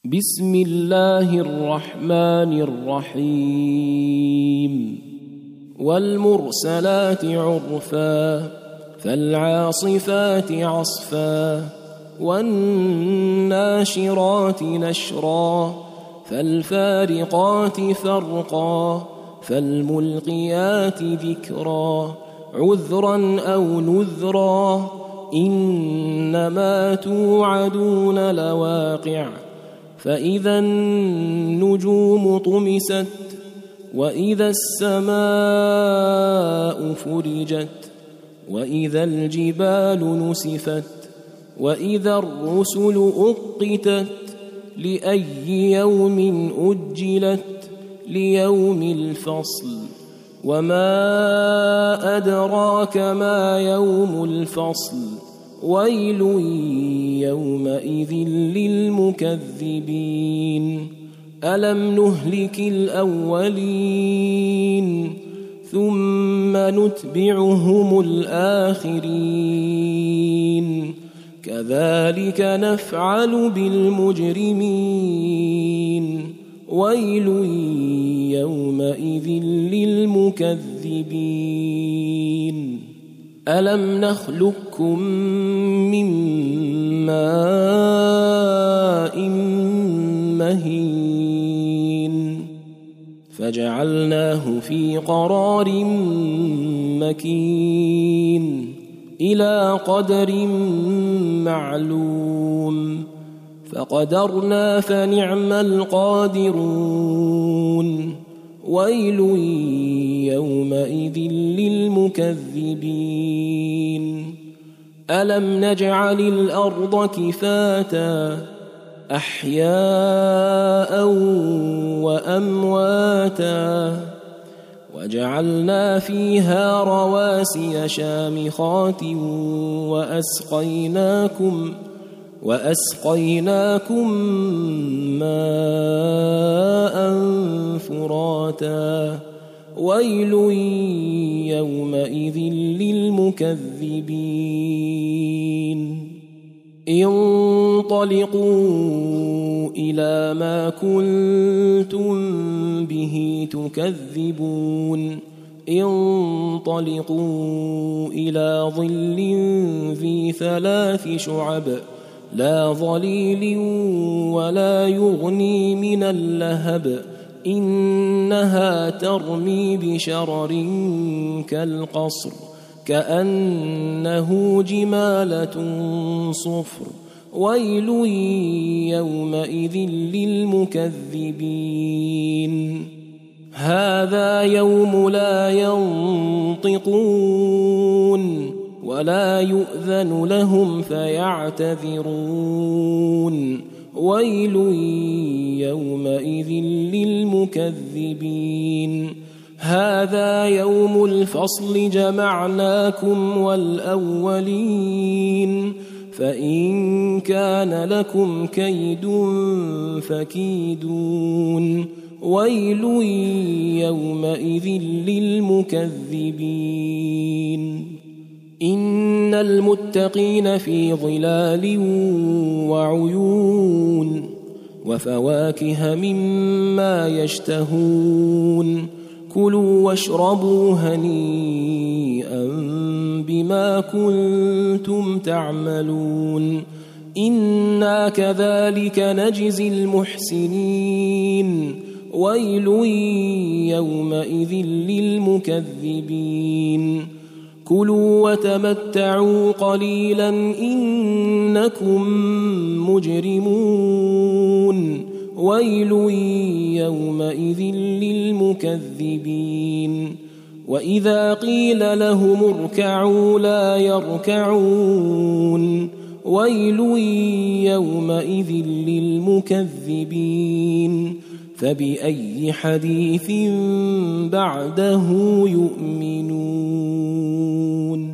بسم الله الرحمن الرحيم والمرسلات عرفا فالعاصفات عصفا والناشرات نشرا فالفارقات فرقا فالملقيات ذكرا عذرا أو نذرا إنما توعدون لواقع فإذا النجوم طمست وإذا السماء فرجت وإذا الجبال نسفت وإذا الرسل أقتت لأي يوم أجلت ليوم الفصل وما أدراك ما يوم الفصل ويل يومئذ للمكذبين ألم نهلك الأولين ثم نتبعهم الآخرين كذلك نفعل بالمجرمين ويل يومئذ للمكذبين ألم نخلقكم من ماء مهين فجعلناه في قرار مكين إلى قدر معلوم فقدرنا فنعم القادرون ويل يومئذ للمكذبين ألم نجعل الأرض كفاتا أحياء وأمواتا وجعلنا فيها رواسي شامخات وأسقيناكم ماء فراتا ويل يومئذ للمكذبين انطلقوا إلى ما كنتم به تكذبون انطلقوا إلى ظل ذي 3 شعب لا ظليل ولا يغني من اللهب إنها ترمي بشرر كالقصر كأنه جمالة صفر ويل يومئذ للمكذبين هذا يوم لا ينطقون ولا يؤذن لهم فيعتذرون ويل يومئذ للمكذبين هذا يوم الفصل جمعناكم والأولين فإن كان لكم كيد فكيدون ويل يومئذ للمكذبين إن المتقين في ظلال وعيون وفواكه مما يشتهون كلوا واشربوا هنيئا بما كنتم تعملون إنا كذلك نجزي المحسنين ويل يومئذ للمكذبين كلوا وتمتعوا قليلا إنكم مجرمون ويل يومئذ للمكذبين وإذا قيل لهم اركعوا لا يركعون ويل يومئذ للمكذبين فبأي حديث بعده يؤمنون